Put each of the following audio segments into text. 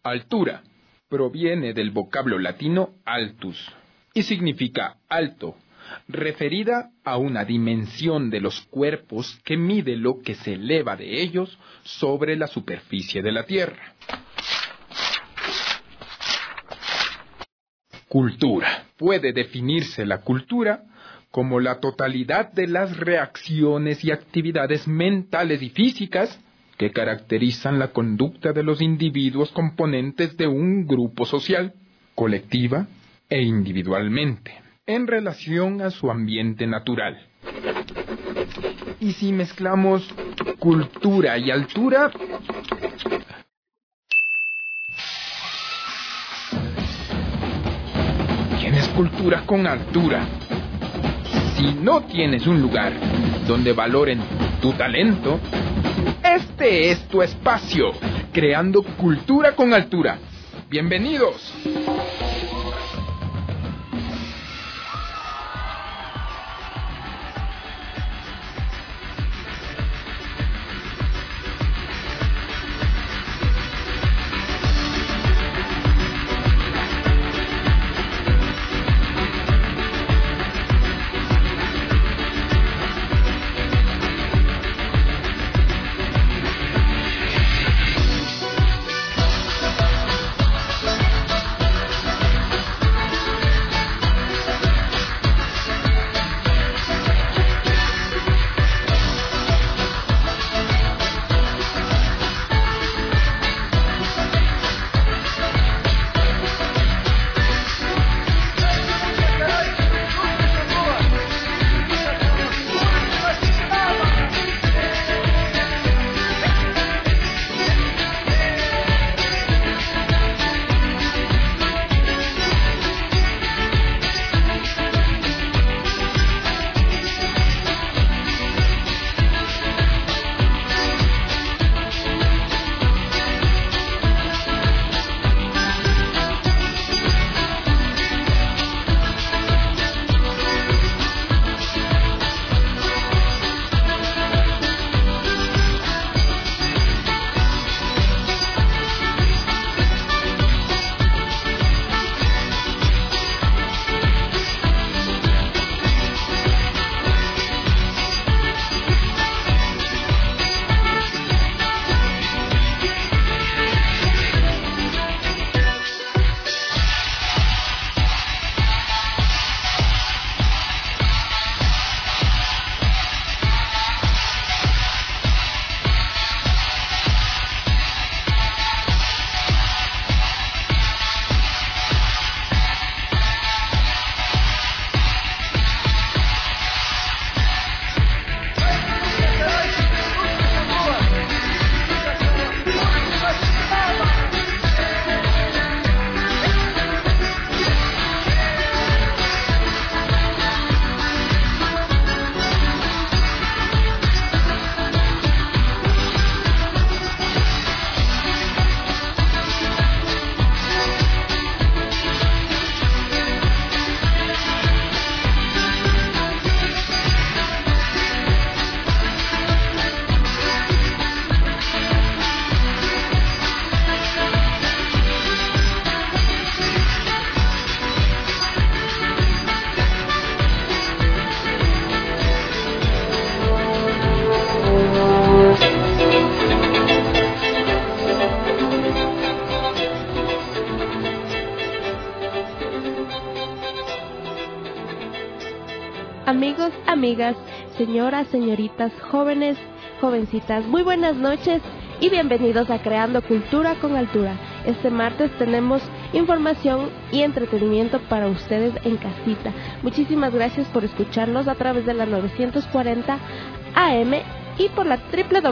Altura proviene del vocablo latino altus y significa alto, referida a una dimensión de los cuerpos que mide lo que se eleva de ellos sobre la superficie de la Tierra. Cultura. Puede definirse la cultura como la totalidad de las reacciones y actividades mentales y físicas que caracterizan la conducta de los individuos componentes de un grupo social, colectiva e individualmente, en relación a su ambiente natural. Y si mezclamos cultura y altura, tienes cultura con altura. Si no tienes un lugar donde valoren tu talento, este es tu espacio, creando cultura con altura. ¡Bienvenidos! Amigos, amigas, señoras, señoritas, jóvenes, jovencitas, muy buenas noches y bienvenidos a Creando Cultura con Altura. Este martes tenemos información y entretenimiento para ustedes en casita. Muchísimas gracias por escucharnos a través de la 940 AM y por la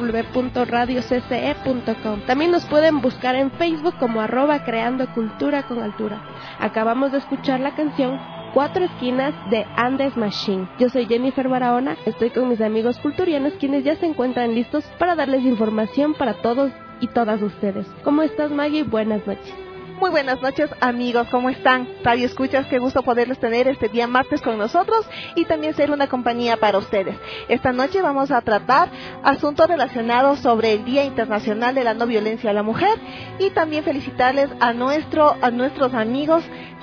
www.radiocce.com. También nos pueden buscar en Facebook como @Creando Cultura con Altura. Acabamos de escuchar la canción Cuatro Esquinas de Andes Machine. Yo soy Jennifer Barahona, estoy con mis amigos culturianos quienes ya se encuentran listos para darles información para todos y todas ustedes. ¿Cómo estás, Maggie? Buenas noches. Muy buenas noches, amigos, ¿cómo están? Radio Escuchas, qué gusto poderles tener este día martes con nosotros y también ser una compañía para ustedes. Esta noche vamos a tratar asuntos relacionados sobre el Día Internacional de la No Violencia a la Mujer y también felicitarles a nuestros amigos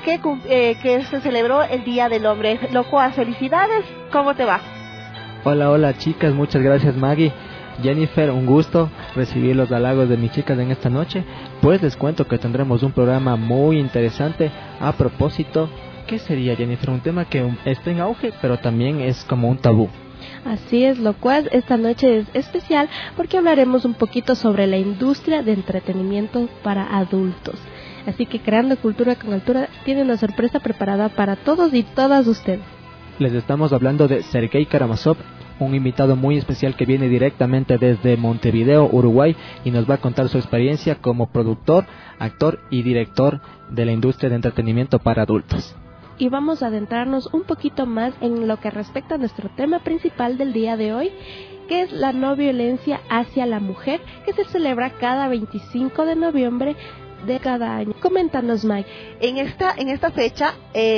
que se celebró el Día del Hombre. Locoa, felicidades, ¿cómo te va? Hola chicas, muchas gracias Maggie. Jennifer, un gusto recibir los halagos de mis chicas en esta noche. Pues les cuento que tendremos un programa muy interesante. A propósito, ¿qué sería, Jennifer? Un tema que está en auge, pero también es como un tabú. Así es, lo cual esta noche es especial porque hablaremos un poquito sobre la industria de entretenimiento para adultos. Así que Creando Cultura con Altura tiene una sorpresa preparada para todos y todas ustedes. Les estamos hablando de Sergei Karamazov, un invitado muy especial que viene directamente desde Montevideo, Uruguay, y nos va a contar su experiencia como productor, actor y director de la industria de entretenimiento para adultos. Y vamos a adentrarnos un poquito más en lo que respecta a nuestro tema principal del día de hoy, que es la no violencia hacia la mujer, que se celebra cada 25 de noviembre de cada año. Coméntanos, Mike. En esta fecha,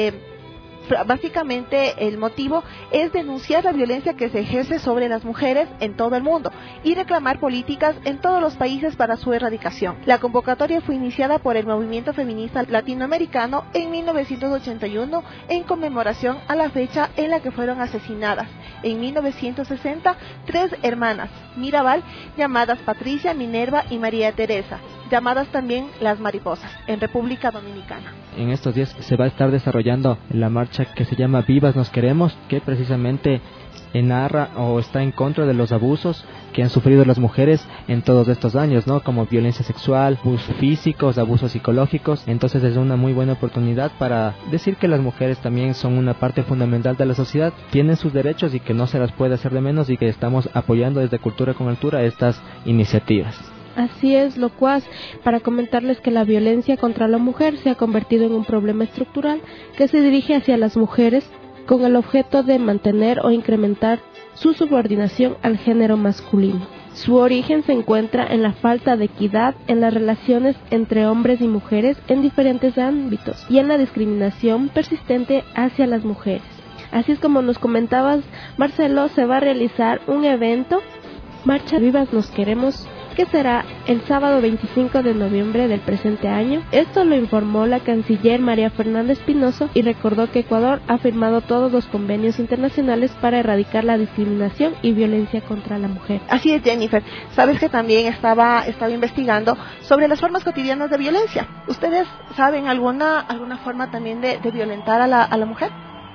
básicamente el motivo es denunciar la violencia que se ejerce sobre las mujeres en todo el mundo y reclamar políticas en todos los países para su erradicación. La convocatoria fue iniciada por el movimiento feminista latinoamericano en 1981 en conmemoración a la fecha en la que fueron asesinadas en 1960 tres hermanas Mirabal llamadas Patricia, Minerva y María Teresa, llamadas también las mariposas, en República Dominicana. En estos días se va a estar desarrollando la marcha que se llama Vivas Nos Queremos, que precisamente narra o está en contra de los abusos que han sufrido las mujeres en todos estos años, ¿no? Como violencia sexual, abusos físicos, abusos psicológicos. Entonces es una muy buena oportunidad para decir que las mujeres también son una parte fundamental de la sociedad, tienen sus derechos y que no se las puede hacer de menos, y que estamos apoyando desde Cultura con Altura estas iniciativas. Así es, locuaz, para comentarles que la violencia contra la mujer se ha convertido en un problema estructural que se dirige hacia las mujeres con el objeto de mantener o incrementar su subordinación al género masculino. Su origen se encuentra en la falta de equidad en las relaciones entre hombres y mujeres en diferentes ámbitos y en la discriminación persistente hacia las mujeres. Así es como nos comentabas, Marcelo, se va a realizar un evento, Marcha Vivas Nos Queremos, que será el sábado 25 de noviembre del presente año. Esto lo informó la canciller María Fernanda Espinoso y recordó que Ecuador ha firmado todos los convenios internacionales para erradicar la discriminación y violencia contra la mujer. Así es, Jennifer. Sabes que también estaba investigando sobre las formas cotidianas de violencia. ¿Ustedes saben alguna forma también de violentar a la mujer?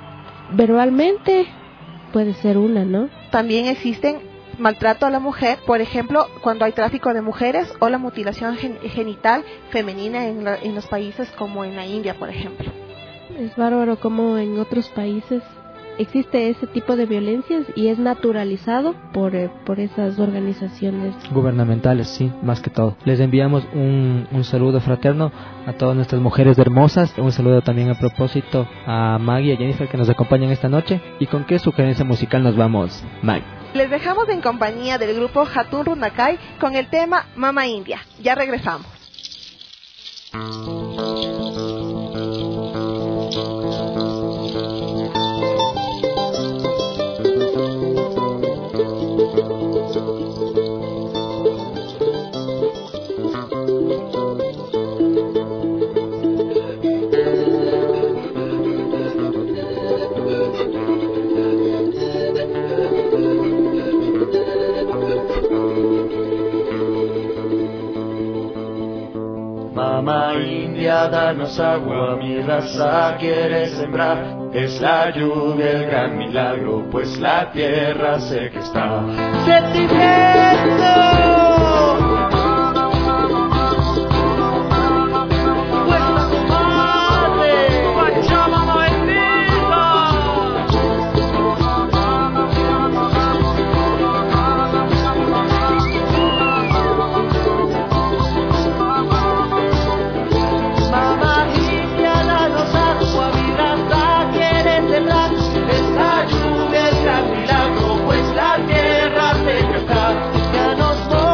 Verbalmente puede ser una, ¿no? También existen maltrato a la mujer, por ejemplo, cuando hay tráfico de mujeres o la mutilación genital femenina en los países como en la India, por ejemplo. Es bárbaro como en otros países existe ese tipo de violencias y es naturalizado por esas organizaciones gubernamentales, sí, más que todo. Les enviamos un saludo fraterno a todas nuestras mujeres hermosas, un saludo también a propósito a Maggie y a Jennifer que nos acompañan esta noche. ¿Y con qué sugerencia musical nos vamos, Maggie? Les dejamos en compañía del grupo Hatun Runakai con el tema Mama India. Ya regresamos. Mama India, danos agua, mi raza quiere sembrar. Es la lluvia el gran milagro, pues la tierra seca está. ¡Sentimiento! Ya nos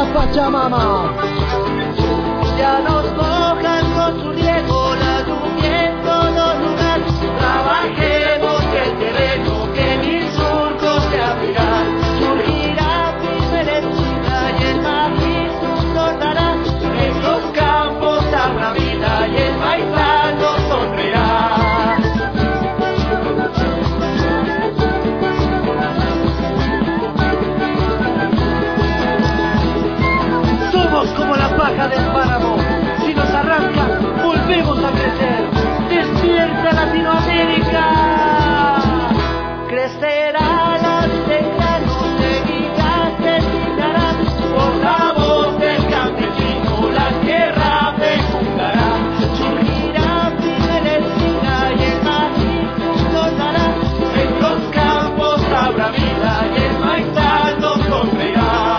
Pachamama. Ya nos mojan con su riego la lluvia en todo lugar. Trabajemos el terreno que mil surcos se abrirán. Surgirá primera esquina y el maíz tornará. En los campos habrá vida y el maizano sonreirá. Como la paja del páramo, si nos arranca, volvemos a crecer. ¡Despierta Latinoamérica! Crecerá la teclano, seguirá, se tirará. Por la voz del campesino, la tierra fecundará. Surgirá primera esquina y el maíz tornará. En los campos habrá vida y el maizano sonreirá.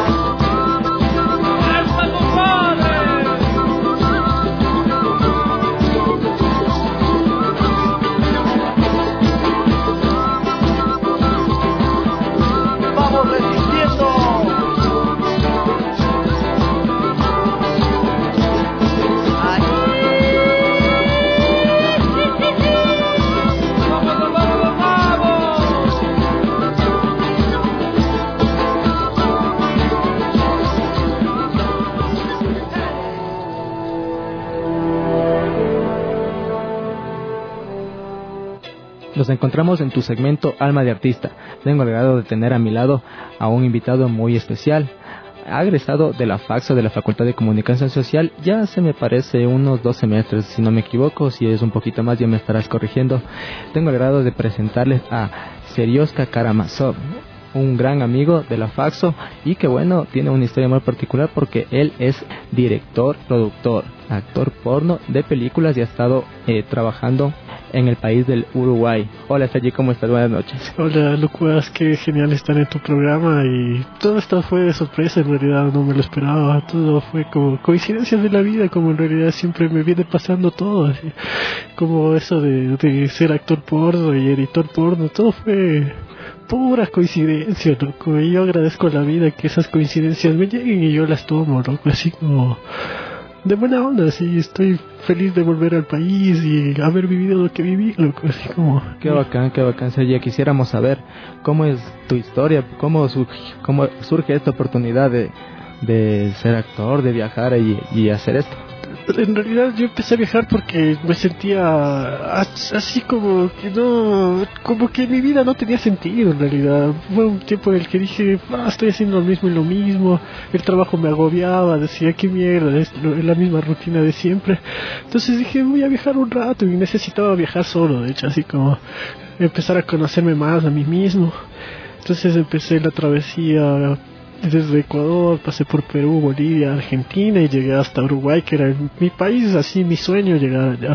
Nos encontramos en tu segmento Alma de Artista. Tengo el agrado de tener a mi lado a un invitado muy especial. Ha egresado de la FACSO, de la Facultad de Comunicación Social, ya se me parece unos 2 semestres, si no me equivoco. Si es un poquito más ya me estarás corrigiendo. Tengo el agrado de presentarles a Serioska Karamazov, un gran amigo de la FACSO y que bueno, tiene una historia muy particular porque él es director, productor, actor porno de películas y ha estado trabajando en el país del Uruguay. Hola Sergi, ¿cómo estás? Buenas noches. Hola Lucas, qué genial estar en tu programa y todo esto fue de sorpresa, en realidad no me lo esperaba, todo fue como coincidencias de la vida, como en realidad siempre me viene pasando todo, así, como eso de ser actor porno y editor porno, todo fue pura coincidencia, loco, y yo agradezco a la vida que esas coincidencias me lleguen y yo las tomo, loco, así como de buena onda, sí, estoy feliz de volver al país y haber vivido lo que viví, loco, así como... Qué bacán, Sergio. Quisiéramos saber cómo es tu historia, cómo surge esta oportunidad de ser actor, de viajar y hacer esto. En realidad yo empecé a viajar porque me sentía así como que mi vida no tenía sentido. En realidad fue un tiempo en el que dije, estoy haciendo lo mismo, el trabajo me agobiaba, decía qué mierda, es la misma rutina de siempre. Entonces dije, voy a viajar un rato, y necesitaba viajar solo, de hecho, así como empezar a conocerme más a mí mismo. Entonces empecé la travesía desde Ecuador, pasé por Perú, Bolivia, Argentina y llegué hasta Uruguay, que era mi país, así mi sueño llegar allá.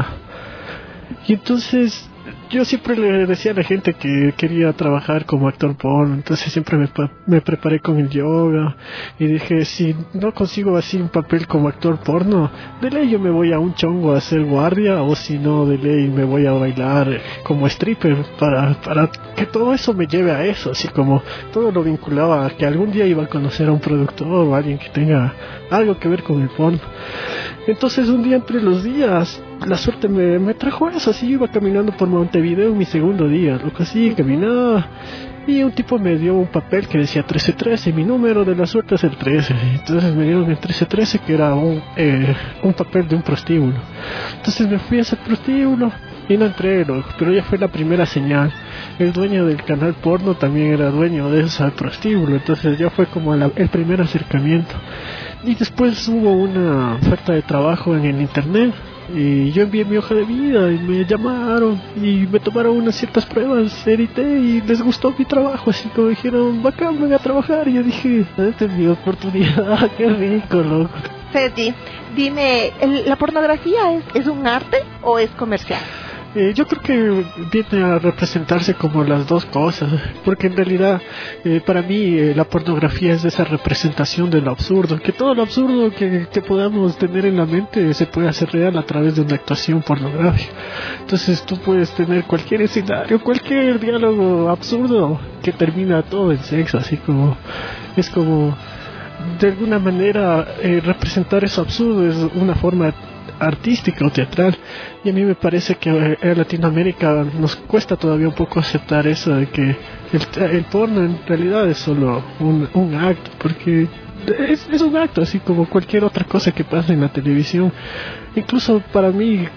Y entonces yo siempre le decía a la gente que quería trabajar como actor porno, entonces siempre me preparé con el yoga y dije, si no consigo así un papel como actor porno, de ley yo me voy a un chongo a hacer guardia, o si no, de ley me voy a bailar como stripper para que todo eso me lleve a eso, así como todo lo vinculaba a que algún día iba a conocer a un productor o alguien que tenga algo que ver con el porno. Entonces un día entre los días la suerte me trajo eso, así yo iba caminando por Montevideo en mi segundo día, loco, así caminaba y un tipo me dio un papel que decía 1313, mi número de la suerte es el 13, entonces me dieron el 1313 que era un papel de un prostíbulo. Entonces me fui a ese prostíbulo y no entré, loco, pero ya fue la primera señal. El dueño del canal porno también era dueño de ese prostíbulo, entonces ya fue como el primer acercamiento. Y después hubo una oferta de trabajo en el internet y yo envié mi hoja de vida y me llamaron y me tomaron unas ciertas pruebas, edité y les gustó mi trabajo, así como dijeron, bacán, venga a trabajar. Y yo dije, esta es mi oportunidad, qué rico, loco. Sergi, dime, ¿la pornografía es un arte o es comercial? Yo creo que viene a representarse como las dos cosas, porque en realidad para mí la pornografía es esa representación de lo absurdo, que todo lo absurdo que podamos tener en la mente se puede hacer real a través de una actuación pornográfica. Entonces tú puedes tener cualquier escenario, cualquier diálogo absurdo que termina todo en sexo, así como es como de alguna manera representar eso absurdo es una forma artística o teatral, y a mí me parece que en Latinoamérica nos cuesta todavía un poco aceptar eso de que el porno en realidad es solo un acto, porque es un acto así como cualquier otra cosa que pasa en la televisión. Incluso para mí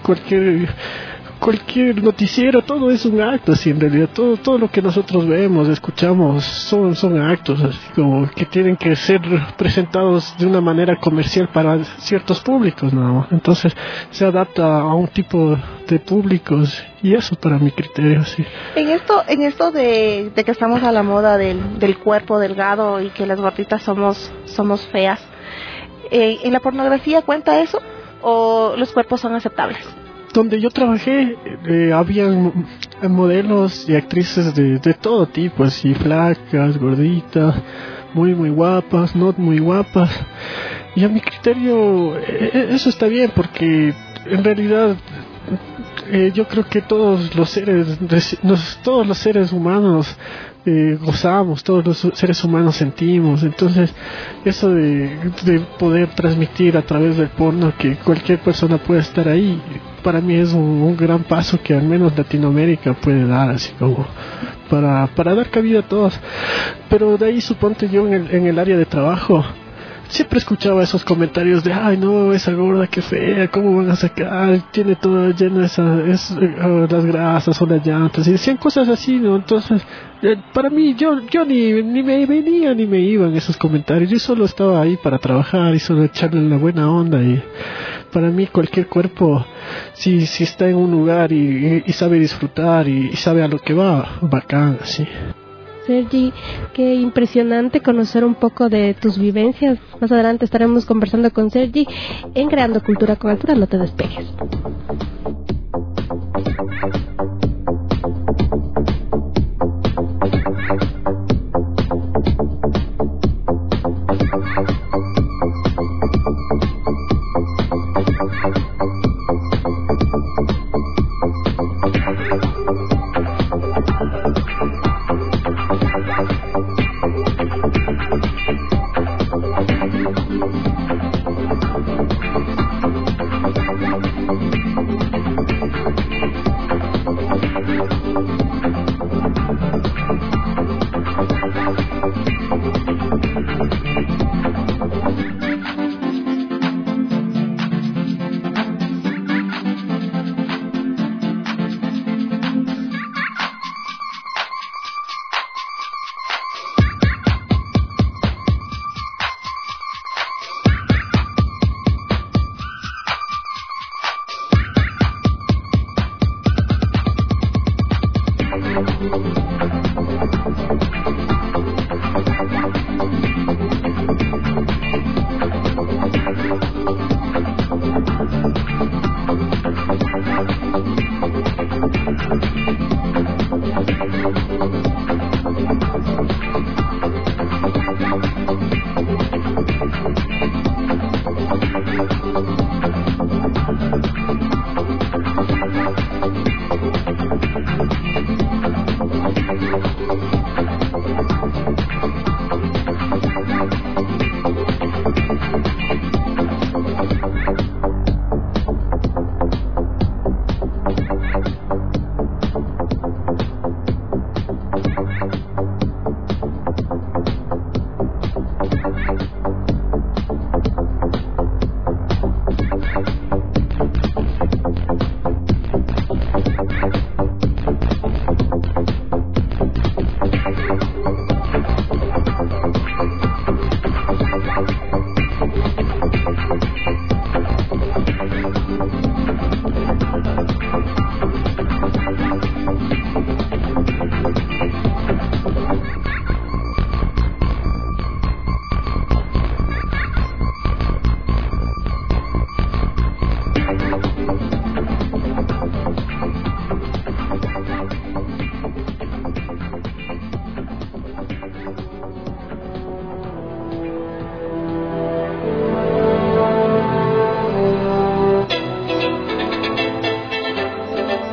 cualquier noticiero, todo es un acto, así en realidad, todo lo que nosotros vemos, escuchamos, son actos, así como que tienen que ser presentados de una manera comercial para ciertos públicos, ¿no? Entonces se adapta a un tipo de públicos, y eso para mi criterio, sí. En esto de que estamos a la moda del cuerpo delgado y que las gorditas somos feas, ¿en la pornografía cuenta eso o los cuerpos son aceptables? Donde yo trabajé, habían modelos y actrices de todo tipo, así flacas, gorditas, muy guapas, no muy guapas. Y a mi criterio, eso está bien, porque en realidad yo creo que todos los seres humanos gozamos, todos los seres humanos sentimos. Entonces eso de poder transmitir a través del porno que cualquier persona puede estar ahí, para mí es un gran paso que al menos Latinoamérica puede dar, así como para dar cabida a todos. Pero de ahí, suponte, yo en el área de trabajo siempre escuchaba esos comentarios de ay no, esa gorda que fea, cómo van a sacar, tiene todo lleno las grasas o las llantas, y decían cosas así, ¿no? Entonces para mí yo ni me venía ni me iban esos comentarios, yo solo estaba ahí para trabajar y solo echarle la buena onda. Y para mí cualquier cuerpo, si está en un lugar y sabe disfrutar y sabe a lo que va, bacán, así. Sergi, qué impresionante conocer un poco de tus vivencias. Más adelante estaremos conversando con Sergi en Creando Cultura con Altura. No te despegues.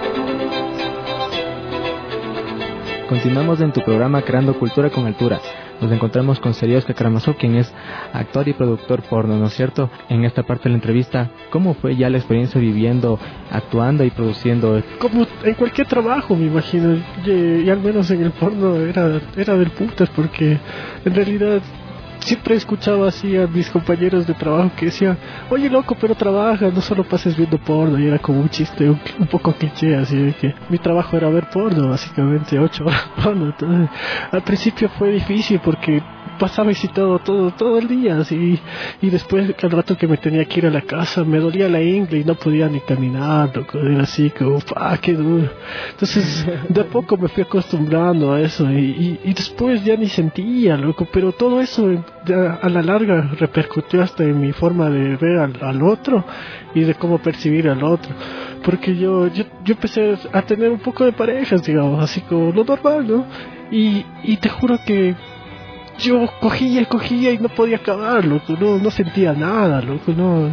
Continuamos en tu programa Creando Cultura con Altura. nos encontramos con Serioska Karamazov, quien es actor y productor porno, ¿no es cierto? En esta parte de la entrevista, ¿cómo fue ya la experiencia viviendo, actuando y produciendo? Como en cualquier trabajo, me imagino, y al menos en el porno era del putas, porque en realidad siempre escuchaba así a mis compañeros de trabajo que decían, oye loco, pero trabaja, no solo pases viendo porno, y era como un chiste un poco cliché, así de que mi trabajo era ver porno, básicamente 8 horas porno. Entonces al principio fue difícil porque pasaba excitado todo el día, así, y después al rato que me tenía que ir a la casa me dolía la ingle y no podía ni caminar, loco, era así como, qué duro. Entonces de a poco me fui acostumbrando a eso y después ya ni sentía, loco, pero todo eso a la larga repercutió hasta en mi forma de ver al otro y de cómo percibir al otro, porque yo empecé a tener un poco de parejas, digamos, así como lo normal, ¿no? Y te juro que yo cogía y no podía acabar, loco, no sentía nada, loco,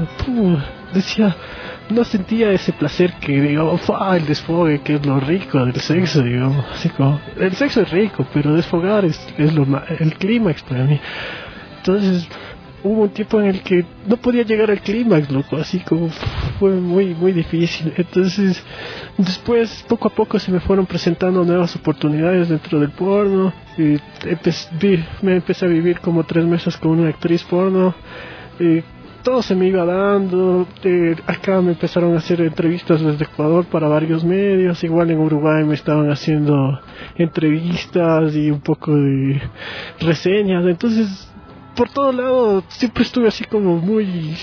no sentía ese placer que, digamos, el desfogue, que es lo rico del sexo, digamos, así como, el sexo es rico, pero desfogar es el clímax para mí. Entonces hubo un tiempo en el que no podía llegar al clímax, loco, así como fue muy difícil. Entonces después poco a poco se me fueron presentando nuevas oportunidades dentro del porno, y me empecé a vivir como 3 meses con una actriz porno, todo se me iba dando. Acá me empezaron a hacer entrevistas desde Ecuador para varios medios, igual en Uruguay me estaban haciendo entrevistas y un poco de reseñas. Entonces por todo lado siempre estuve así como muy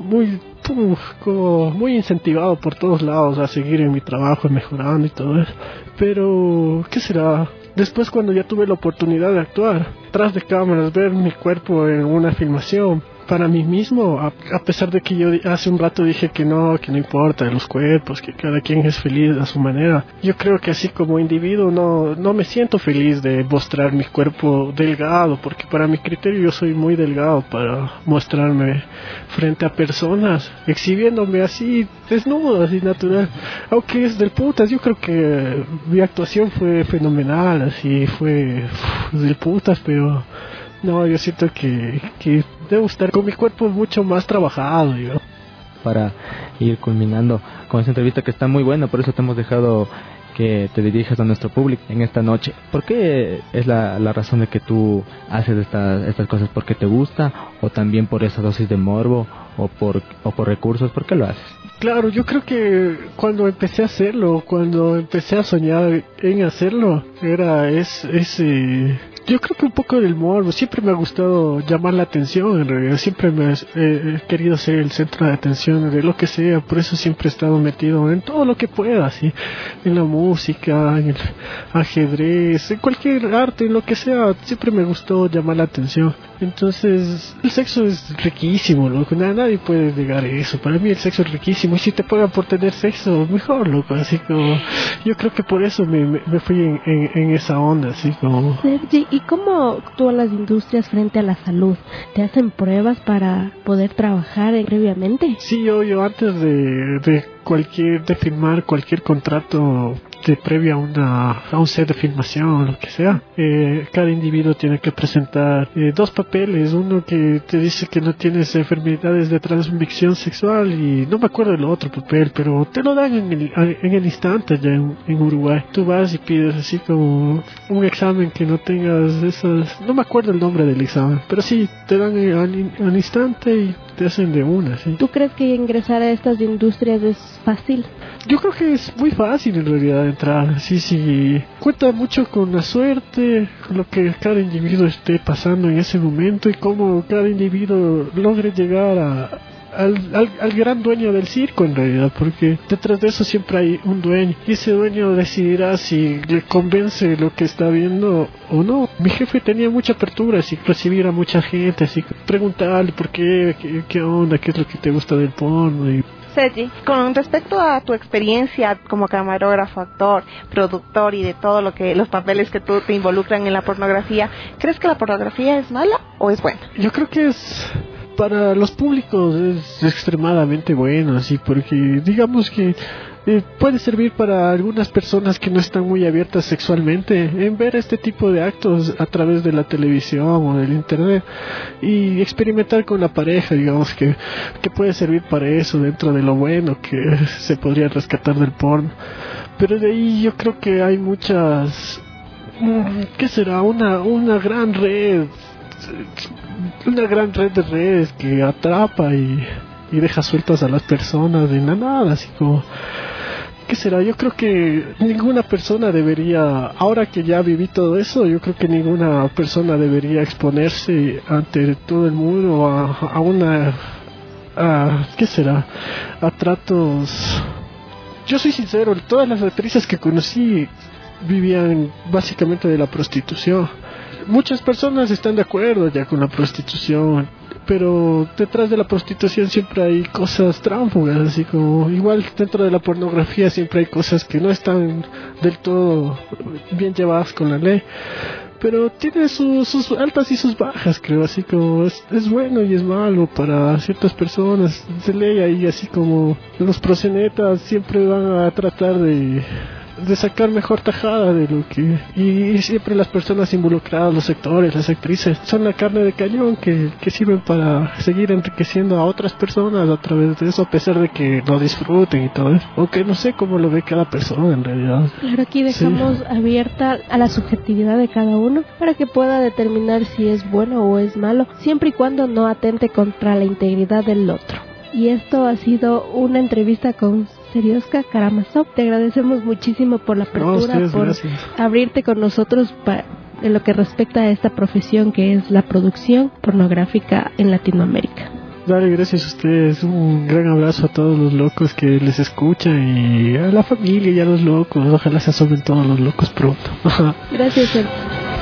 incentivado por todos lados a seguir en mi trabajo, mejorando y todo eso. Pero ¿qué será? Después, cuando ya tuve la oportunidad de actuar tras de cámaras, ver mi cuerpo en una filmación para mí mismo, a pesar de que yo hace un rato dije que no importa los cuerpos, que cada quien es feliz a su manera, yo creo que así como individuo no me siento feliz de mostrar mi cuerpo delgado, porque para mi criterio yo soy muy delgado para mostrarme frente a personas exhibiéndome así desnudo, así natural, aunque es del putas. Yo creo que mi actuación fue fenomenal, así fue del putas, pero no, yo siento que debo estar con mi cuerpo mucho más trabajado, digamos. Para ir culminando con esta entrevista que está muy buena, por eso te hemos dejado que te dirijas a nuestro público en esta noche. ¿Por qué es la razón de que tú haces estas cosas? ¿Porque te gusta o también por esa dosis de morbo o por recursos? ¿Por qué lo haces? Claro, yo creo que cuando empecé a hacerlo, cuando empecé a soñar en hacerlo, era ese... Yo creo que un poco del morbo. Siempre me ha gustado llamar la atención, en realidad. Siempre me he querido ser el centro de atención de lo que sea. Por eso siempre he estado metido en todo lo que pueda, ¿sí? En la música, en el ajedrez, en cualquier arte, en lo que sea. Siempre me gustó llamar la atención. Entonces, el sexo es riquísimo, loco. Nadie puede negar eso. Para mí el sexo es riquísimo. Y si te pagan por tener sexo, mejor, loco. Así como... Yo creo que por eso me fui en esa onda, así como... Sergi, ¿y cómo actúan las industrias frente a la salud? ¿Te hacen pruebas para poder trabajar previamente? Sí, yo antes de firmar cualquier contrato previa a un set de filmación o lo que sea, cada individuo tiene que presentar 2 papeles, uno que te dice que no tienes enfermedades de transmisión sexual y no me acuerdo del otro papel, pero te lo dan en el instante ya en Uruguay. Tú vas y pides así como un examen que no tengas esas, no me acuerdo el nombre del examen, pero sí, te dan al instante y te hacen de una, ¿sí? ¿Tú crees que ingresar a estas industrias es fácil? Yo creo que es muy fácil en realidad entrar, sí, cuenta mucho con la suerte, con lo que cada individuo esté pasando en ese momento y cómo cada individuo logre llegar al gran dueño del circo en realidad, porque detrás de eso siempre hay un dueño y ese dueño decidirá si le convence lo que está viendo o no. Mi jefe tenía mucha apertura, así recibir a mucha gente, así preguntarle por qué onda, qué es lo que te gusta del porno. Y Sergi, con respecto a tu experiencia como camarógrafo, actor, productor y de todo los papeles que tú te involucran en la pornografía, ¿crees que la pornografía es mala o es buena? Yo creo que para los públicos es extremadamente bueno, así, porque digamos que puede servir para algunas personas que no están muy abiertas sexualmente en ver este tipo de actos a través de la televisión o del internet y experimentar con la pareja, digamos que puede servir para eso dentro de lo bueno que se podría rescatar del porno. Pero de ahí yo creo que hay muchas, ¿qué será? Una gran red de redes que atrapa y deja sueltas a las personas de la nada, así como, ¿qué será? Yo creo que ninguna persona debería, ahora que ya viví todo eso, yo creo que ninguna persona debería exponerse ante todo el mundo ¿qué será? A tratos. Yo soy sincero, todas las actrices que conocí vivían básicamente de la prostitución. Muchas personas están de acuerdo ya con la prostitución, pero detrás de la prostitución siempre hay cosas tránsfugas, así como igual dentro de la pornografía siempre hay cosas que no están del todo bien llevadas con la ley, pero tiene sus altas y sus bajas, creo, así como es bueno y es malo para ciertas personas. Se lee ahí así como los proxenetas siempre van a tratar de sacar mejor tajada de lo que, y siempre las personas involucradas, los actores, las actrices, son la carne de cañón que sirven para seguir enriqueciendo a otras personas a través de eso, a pesar de que lo disfruten y todo eso, aunque no sé cómo lo ve cada persona en realidad. Claro, aquí dejamos abierta a la subjetividad de cada uno para que pueda determinar si es bueno o es malo, siempre y cuando no atente contra la integridad del otro. Y esto ha sido una entrevista con Serioska Karamazov. Te agradecemos muchísimo por la apertura, gracias. Abrirte con nosotros en lo que respecta a esta profesión que es la producción pornográfica en Latinoamérica. Dale, gracias a ustedes. Un gran abrazo a todos los locos que les escuchan y a la familia y a los locos. Ojalá se asomen todos los locos pronto. Gracias, Sergio.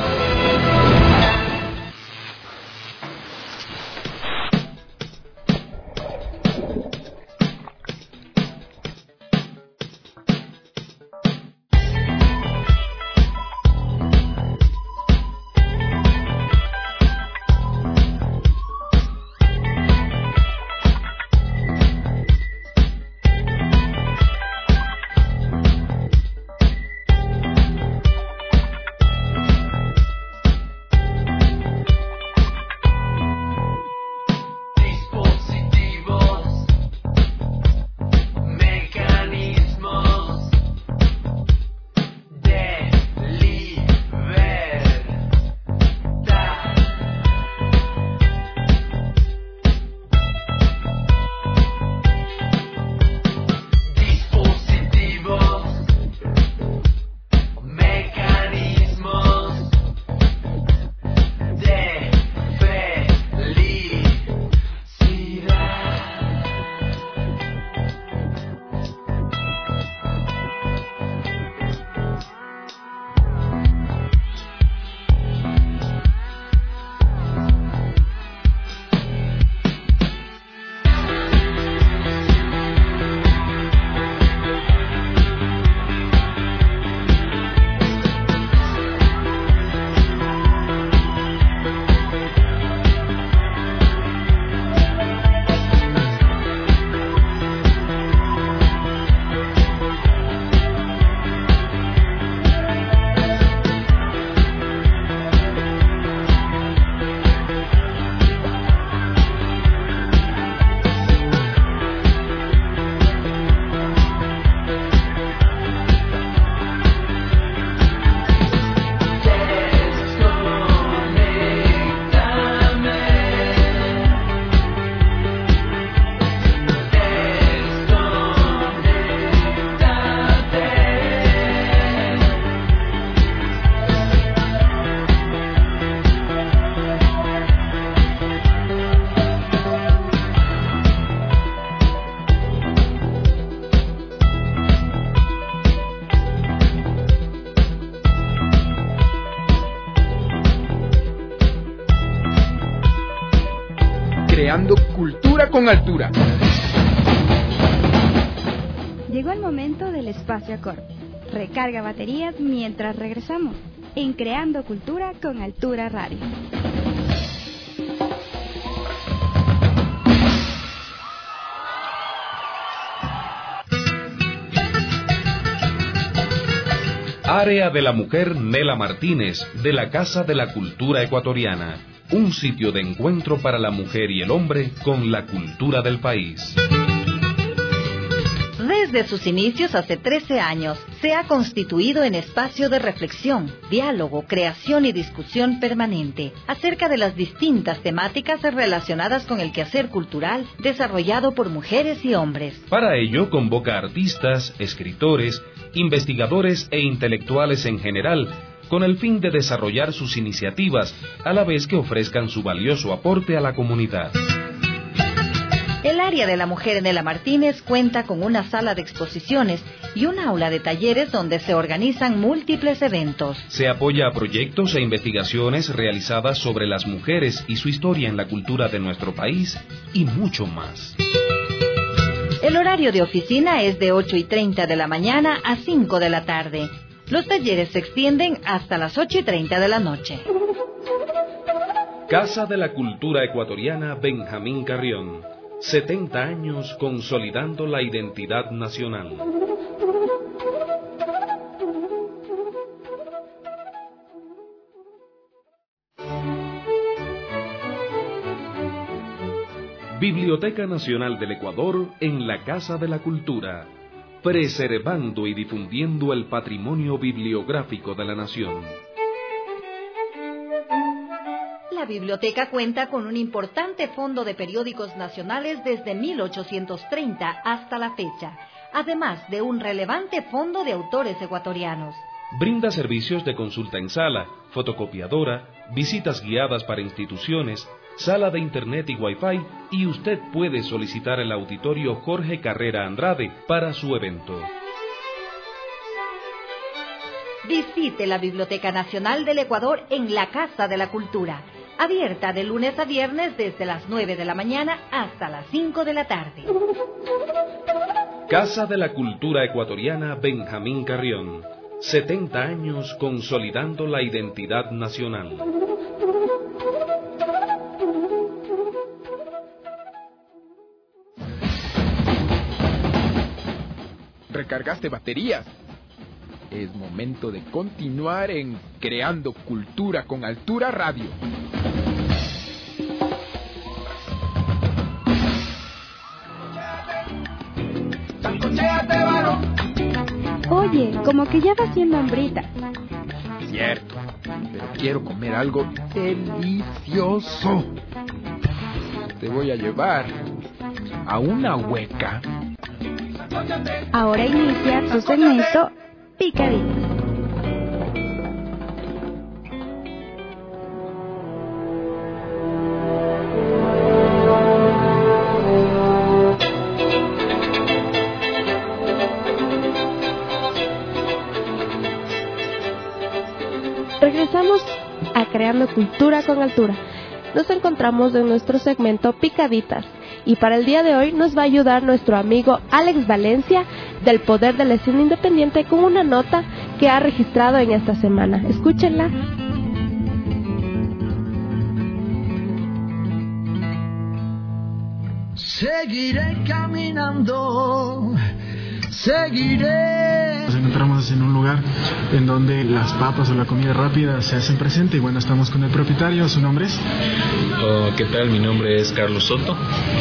Creando cultura con altura. Llegó el momento del espacio acorde. Recarga baterías mientras regresamos en Creando Cultura con Altura Radio. Área de la Mujer Nela Martínez, de la Casa de la Cultura Ecuatoriana. Un sitio de encuentro para la mujer y el hombre con la cultura del país. Desde sus inicios hace 13 años, se ha constituido en espacio de reflexión, diálogo, creación y discusión permanente acerca de las distintas temáticas relacionadas con el quehacer cultural desarrollado por mujeres y hombres. Para ello convoca artistas, escritores, investigadores e intelectuales en general, con el fin de desarrollar sus iniciativas, a la vez que ofrezcan su valioso aporte a la comunidad. El área de la mujer Nela Martínez cuenta con una sala de exposiciones y un aula de talleres donde se organizan múltiples eventos. Se apoya a proyectos e investigaciones realizadas sobre las mujeres y su historia en la cultura de nuestro país y mucho más. El horario de oficina es de 8:30 de la mañana a 5 de la tarde. Los talleres se extienden hasta las 8:30 de la noche. Casa de la Cultura Ecuatoriana Benjamín Carrión. 70 años consolidando la identidad nacional. Biblioteca Nacional del Ecuador en la Casa de la Cultura, preservando y difundiendo el patrimonio bibliográfico de la nación. La biblioteca cuenta con un importante fondo de periódicos nacionales desde 1830 hasta la fecha, además de un relevante fondo de autores ecuatorianos. Brinda servicios de consulta en sala, fotocopiadora, visitas guiadas para instituciones, sala de internet y wifi, y usted puede solicitar el auditorio Jorge Carrera Andrade para su evento. Visite la Biblioteca Nacional del Ecuador en la Casa de la Cultura, abierta de lunes a viernes desde las 9 de la mañana hasta las 5 de la tarde. Casa de la Cultura Ecuatoriana Benjamín Carrión. 70 años consolidando la identidad nacional. ¿Recargaste baterías? Es momento de continuar en Creando Cultura con Altura Radio. Oye, como que ya va siendo hambrita. Cierto, pero quiero comer algo delicioso. Te voy a llevar a una hueca. Ahora inicia tu segmento Picadillas. Regresamos a Creando Cultura con Altura. Nos encontramos en nuestro segmento Picaditas y para el día de hoy nos va a ayudar nuestro amigo Alex Valencia del Poder de la Escena Independiente con una nota que ha registrado en esta semana. Escúchenla. Seguiré caminando, seguiré. Nos encontramos en un lugar en donde las papas o la comida rápida se hacen presente y bueno, estamos con el propietario. ¿Su nombre es? ¿Qué tal? Mi nombre es Carlos Soto.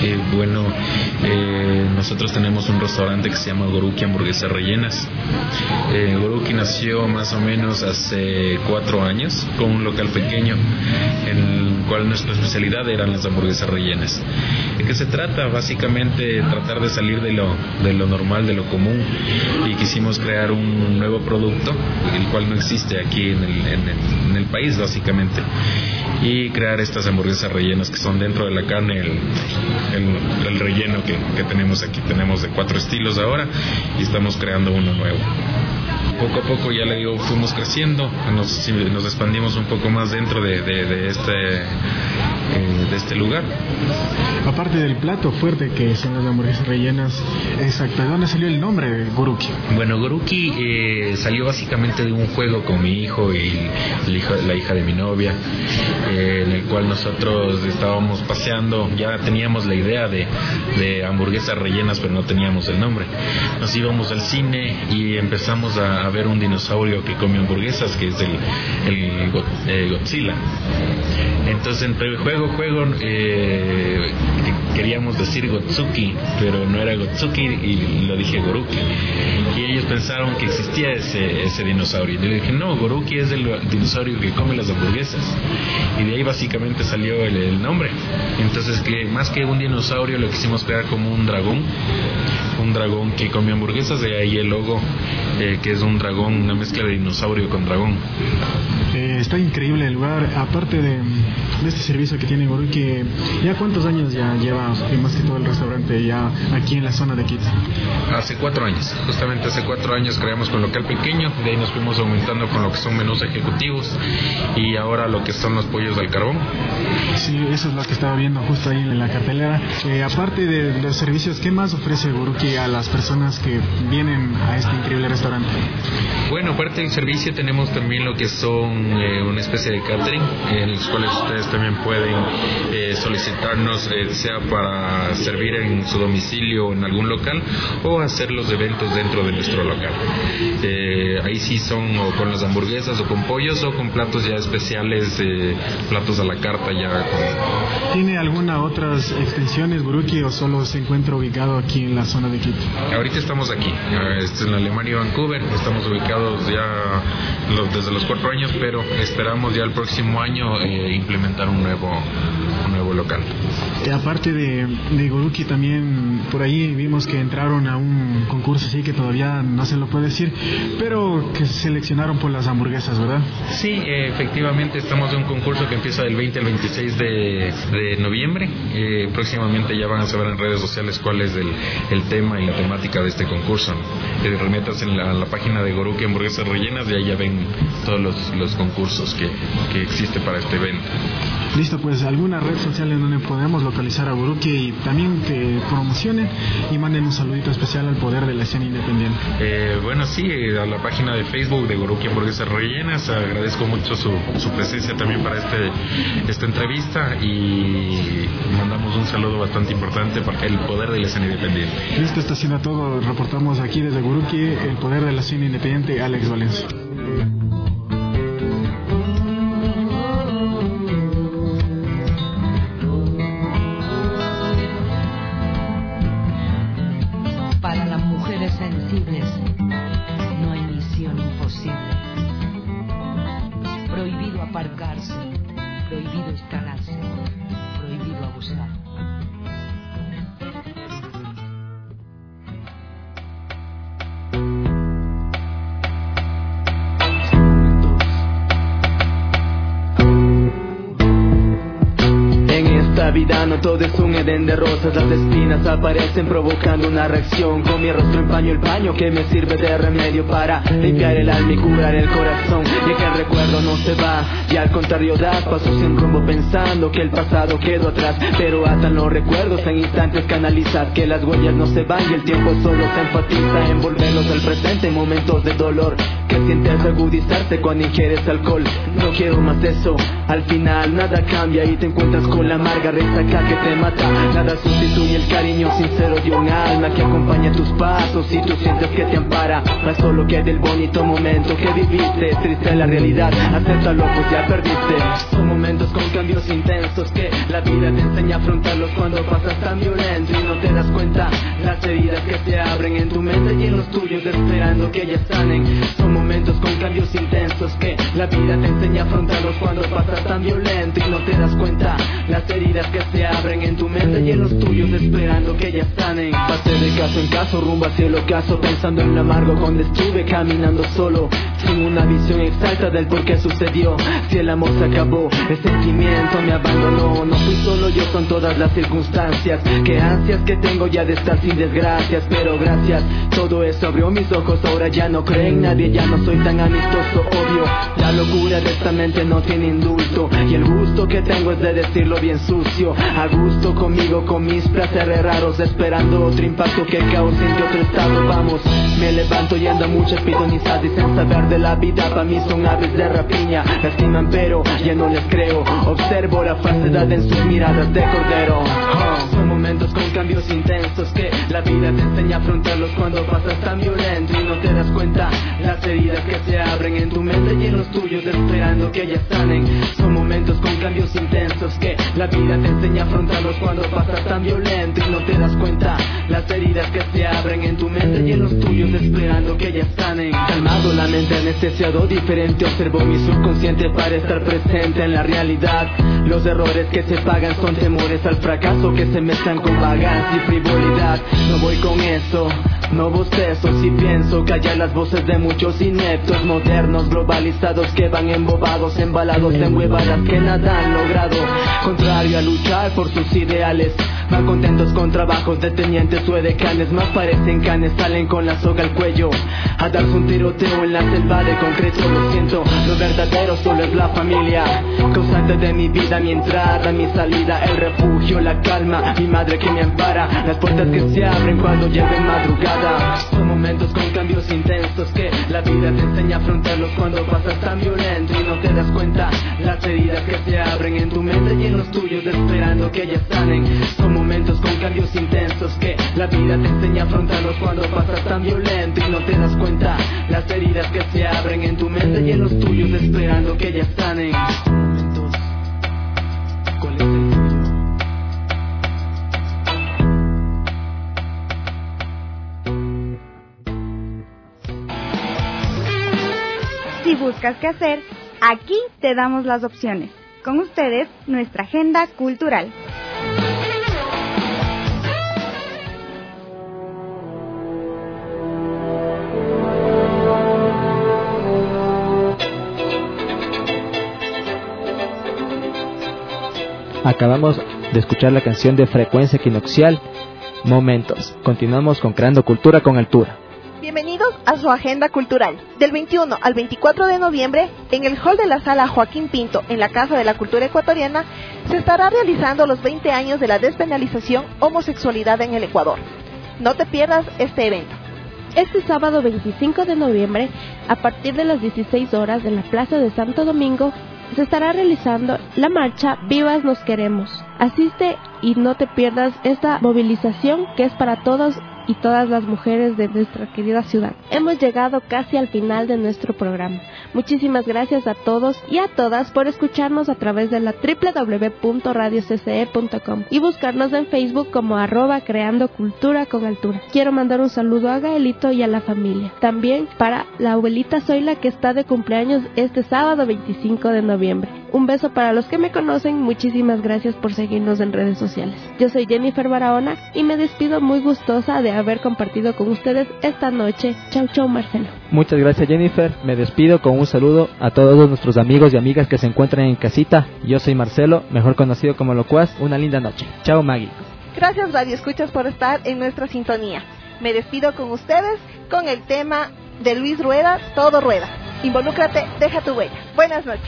Nosotros tenemos un restaurante que se llama Goruki Hamburguesas Rellenas. Goruki nació más o menos hace 4 años con un local pequeño en el cual nuestra especialidad eran las hamburguesas rellenas. ¿De qué se trata? Básicamente tratar de salir de lo normal, de lo común, y quisimos crear un nuevo producto, el cual no existe aquí en el país básicamente, y crear estas hamburguesas rellenas que son dentro de la carne el relleno que tenemos aquí. Tenemos de 4 estilos ahora y estamos creando uno nuevo. Poco a poco, ya le digo, fuimos creciendo, nos expandimos un poco más dentro de de este lugar. Aparte del plato fuerte que son las hamburguesas rellenas, exacto, ¿de dónde salió el nombre de Goruki? Bueno, Goruki salió básicamente de un juego con mi hijo y la hija de mi novia, en el cual nosotros estábamos paseando. Ya teníamos la idea de hamburguesas rellenas, pero no teníamos el nombre. Nos íbamos al cine y empezamos a ver un dinosaurio que come hamburguesas, que es el Godzilla. Entonces entre juego queríamos decir Gotsuki, pero no era Gotsuki y lo dije Goruki. Y ellos pensaron que existía ese dinosaurio. Y yo dije, no, Goruki es el dinosaurio que come las hamburguesas. Y de ahí básicamente salió el nombre. Entonces, que más que un dinosaurio, lo quisimos crear como un dragón que come hamburguesas. De ahí el logo, que es un dragón, una mezcla de dinosaurio con dragón. Está increíble el lugar. Aparte de este servicio que tiene Goruki, ¿ya cuántos años ya lleva más que todo el restaurante ya aquí en la zona de Quito? Hace 4 años, justamente hace 4 años creamos con local pequeño, de ahí nos fuimos aumentando con lo que son menús ejecutivos y ahora lo que son los pollos al carbón. Sí, eso es lo que estaba viendo justo ahí en la cartelera. Aparte de los servicios, ¿qué más ofrece Goruki a las personas que vienen a este increíble restaurante? Bueno, aparte del servicio tenemos también lo que son una especie de catering, en los cuales ustedes también pueden solicitarnos, sea para servir en su domicilio o en algún local, o hacer los eventos dentro de nuestro local. Ahí sí son o con las hamburguesas o con pollos o con platos ya especiales, platos a la carta ya con... ¿Tiene alguna otras extensiones Goruki o solo se encuentra ubicado aquí en la zona de Quito? Ahorita estamos aquí, en Alemania y Vancouver, estamos ubicados ya desde los 4 años, pero esperamos ya el próximo año implementar un nuevo local. Aparte de Goruki, también por ahí vimos que entraron a un concurso, así que todavía no se lo puede decir, pero que seleccionaron por las hamburguesas, ¿verdad? Sí, efectivamente estamos en un concurso que empieza del 20 al 26 de noviembre. Próximamente ya van a saber en redes sociales cuál es el tema y la temática de este concurso. Remetas a la página de Goruki Hamburguesas Rellenas y ahí ya ven todos los concursos que existe para este evento. Listo, pues alguna red social en donde podemos localizar a Goruki y también que promocionen y manden un saludito especial al poder de la escena independiente. Bueno, sí, a la página de Facebook de Goruki Hamburguesas Rellenas. Agradezco mucho su presencia también para esta entrevista y mandamos un saludo bastante importante para el poder de la escena independiente. Listo, está siendo todo. Reportamos aquí desde Goruki, el poder de la escena independiente, Alex Valencia. Para las mujeres sensibles no hay misión imposible. Prohibido aparcarse, prohibido instalarse, prohibido abusar. La vida no todo es un edén de rosas, las espinas aparecen provocando una reacción. Con mi rostro empaño el paño que me sirve de remedio para limpiar el alma y curar el corazón. Y que el recuerdo no se va, y al contrario das pasos sin rumbo pensando que el pasado quedó atrás. Pero atan los recuerdos en instantes canalizar, que las huellas no se van y el tiempo solo se enfatiza en volverlos al presente en momentos de dolor. Que sientes agudizarte cuando ingieres alcohol. No quiero más de eso, al final nada cambia y te encuentras con la amarga resaca que te mata. Nada sustituye el cariño sincero de un alma que acompaña tus pasos y tú sientes que te ampara. No solo queda el bonito momento que viviste, es triste la realidad, acéptalo pues ya perdiste. Son momentos con cambios intensos que la vida te enseña a afrontarlos cuando pasas tan violento y no te das cuenta las heridas que se abren en tu mente y en los tuyos esperando que ellas sanen. Son momentos con cambios intensos que la vida te enseña a afrontarlos cuando pasas tan violento y no te das cuenta las heridas que se abren en tu mente y en los tuyos esperando que ellas sanen. Pasé de caso en caso rumbo hacia el ocaso pensando en lo amargo cuando estuve caminando solo. sin una visión exacta del por qué sucedió. Si el amor se acabó, el sentimiento me abandonó. No fui solo yo, son todas las circunstancias. Qué ansias que tengo ya de estar sin desgracias. Pero gracias, todo eso abrió mis ojos. Ahora ya no creo en nadie, ya no soy tan amistoso, obvio. La locura de esta mente no tiene indulto, y el gusto que tengo es de decirlo bien sucio. A gusto conmigo, con mis placeres raros, esperando otro impacto que cause en otro estado. Vamos, me levanto yendo a muchas pitonizadas y sin saber de la vida. Pa' mí son aves de rapiña, lastiman pero ya no les creo. Observo la falsedad en sus miradas de cordero. Son momentos con cambios intensos que la vida te enseña a afrontarlos cuando pasas tan violento y no te das cuenta. Las heridas que se abren en tu mente y en los tuyos esperando que ellas sanen. Son momentos con cambios intensos que la vida te enseña a afrontarlos cuando pasas tan violento y no te das cuenta. Las heridas que se abren en tu mente y en los tuyos esperando que ellas sanen. Calmado, la mente anestesiado, diferente, observo mi subconsciente para estar presente en la realidad. Los errores que se pagan son temores al fracaso que se mezclan con vagancia y frivolidad. No voy con eso, no bostezo si pienso callar las voces de muchos ineptos modernos globalizados que van embobados, embalados en huevadas que nada han logrado. Contrario a luchar por sus ideales, van contentos con trabajos de tenientes o edecanes. Más parecen canes, salen con la soga al cuello a darse un tiroteo en la selva de concreto. Lo siento, lo verdadero solo es la familia, causante de mi vida, mi entrada, mi salida, el refugio, la calma, mi madre que me ampara, las puertas que se abren cuando llego en madrugada. Son momentos con cambios intensos que la vida te enseña a afrontarlos cuando pasas tan violento y no te das cuenta. Las heridas que se abren en tu mente y en los tuyos esperando que ellas sanen. Son momentos con cambios intensos que la vida te enseña a afrontarlos cuando pasas tan violento y no te das cuenta. Las heridas que se abren en tu mente y en los tuyos esperando que ellas sanen. Momentos, ¿cuál es el tuyo? Si buscas qué hacer, aquí te damos las opciones. Con ustedes, nuestra agenda cultural. Acabamos de escuchar la canción de Frecuencia Equinoccial, Momentos. Continuamos con Creando Cultura con Altura. Bienvenidos a su agenda cultural. Del 21 al 24 de noviembre, en el hall de la Sala Joaquín Pinto, en la Casa de la Cultura Ecuatoriana, se estará realizando los 20 años de la despenalización homosexualidad en el Ecuador. No te pierdas este evento. Este sábado 25 de noviembre, a partir de las 16 horas en la Plaza de Santo Domingo, se estará realizando la marcha Vivas Nos Queremos. Asiste y no te pierdas esta movilización que es para todos y todas las mujeres de nuestra querida ciudad. Hemos llegado casi al final de nuestro programa. Muchísimas gracias a todos y a todas por escucharnos a través de la www.radiocce.com y buscarnos en Facebook como @Creando Cultura con Altura. Quiero mandar un saludo a Gaelito y a la familia. También para la abuelita Zoila, que está de cumpleaños este sábado 25 de noviembre. Un beso para los que me conocen. Muchísimas gracias por seguirnos en redes sociales. Yo soy Jennifer Barahona y me despido muy gustosa de haber compartido con ustedes esta noche. Chau, chau, Marcelo. Muchas gracias, Jennifer. Me despido con un saludo a todos nuestros amigos y amigas que se encuentran en casita. Yo soy Marcelo, mejor conocido como Locuaz. Una linda noche. Chao, Maggie. Gracias, Radio Escuchas, por estar en nuestra sintonía. Me despido con ustedes con el tema de Luis Rueda, Todo Rueda. Involúcrate, deja tu huella. Buenas noches.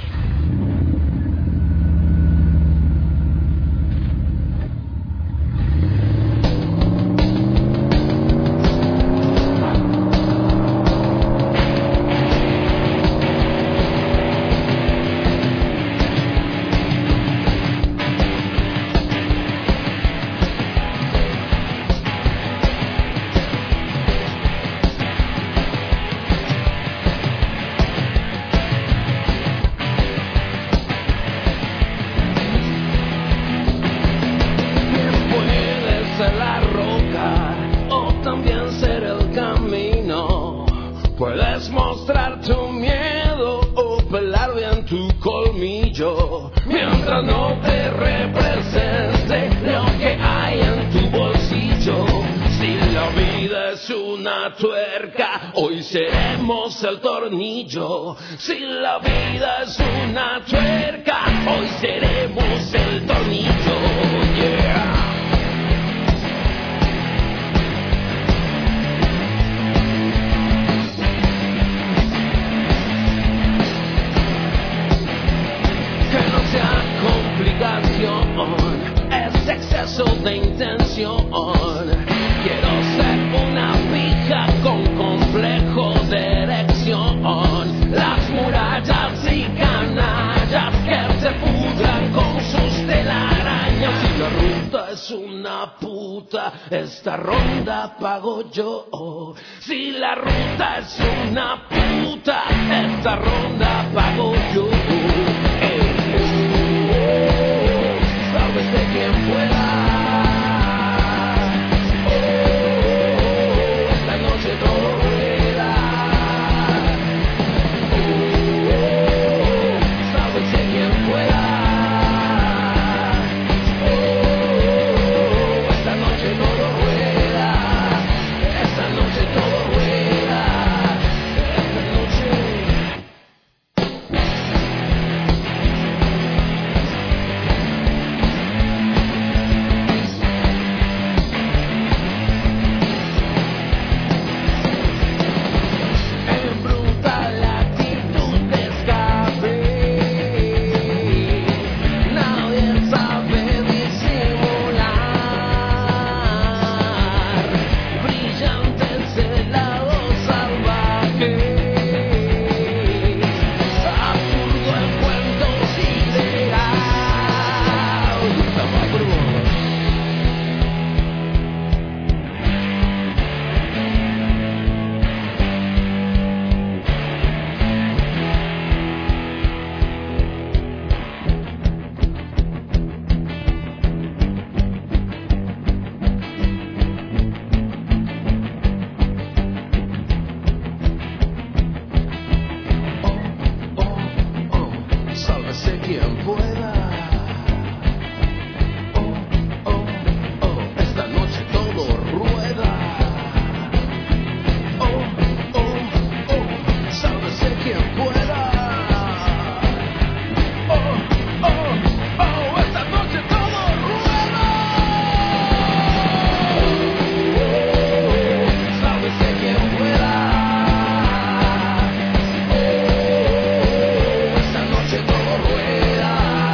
Mientras no te represente lo que hay en tu bolsillo. Si la vida es una tuerca, hoy seremos el tornillo. Si la vida es una tuerca, hoy seremos el tornillo. Yeah. Que no sea complicación, es exceso de intención. Quiero ser una pija con complejo de erección. Las murallas y canallas que se pudran con sus telarañas. Si la ruta es una puta, esta ronda pago yo. Si la ruta es una puta, esta ronda pago yo. Sálvese quien pueda. Esta noche todo rueda. Sálvese quien pueda. Esta noche todo rueda. Esta noche todo rueda. Esta noche. Sálvese quien pueda. Esta noche todo rueda. Sálvese quien pueda. Esta noche todo rueda. Sálvese quien pueda. Esta noche todo rueda.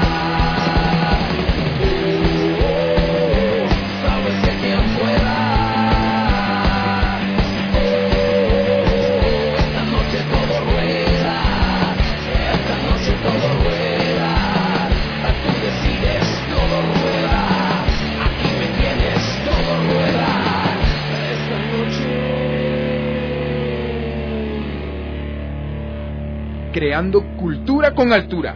Sálvese quien pueda. Esta noche todo rueda. Esta noche todo rueda. Tú decides, todo rueda. Aquí me tienes, todo rueda. Esta noche. Creando cultura con altura.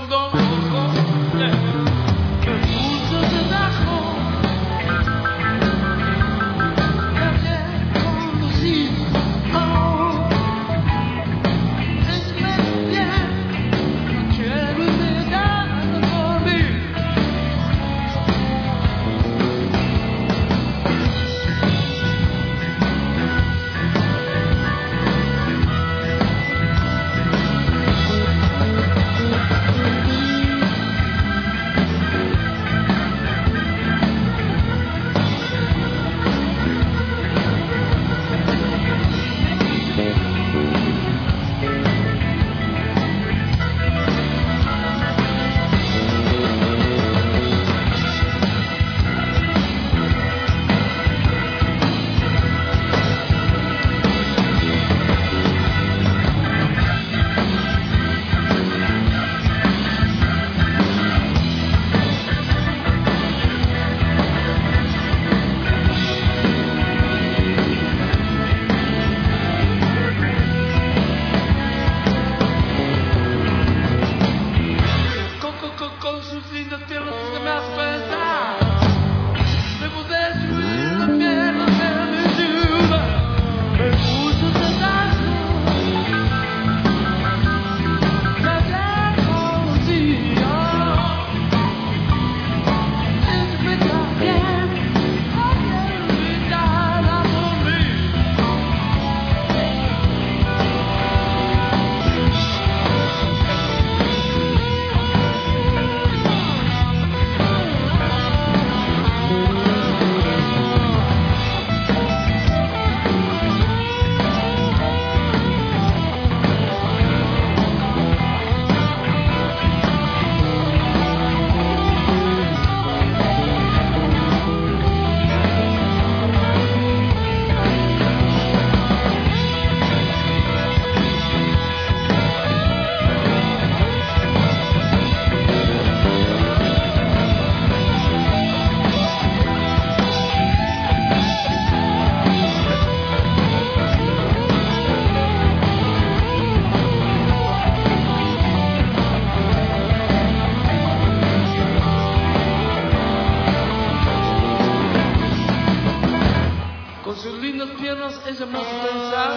ella me hace pensar.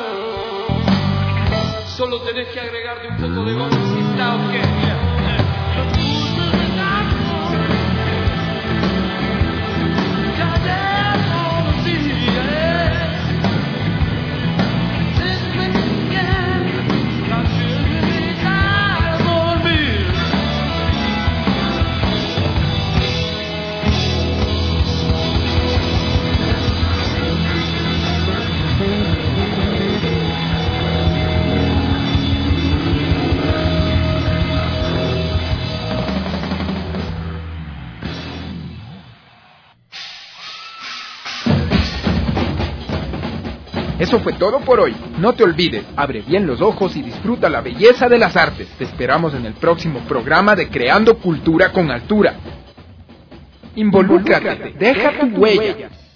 Solo tenés que agregarle un poco de goma y está ok. Eso fue todo por hoy. No te olvides, abre bien los ojos y disfruta la belleza de las artes. Te esperamos en el próximo programa de Creando Cultura con Altura. Involúcrate, deja tu huella.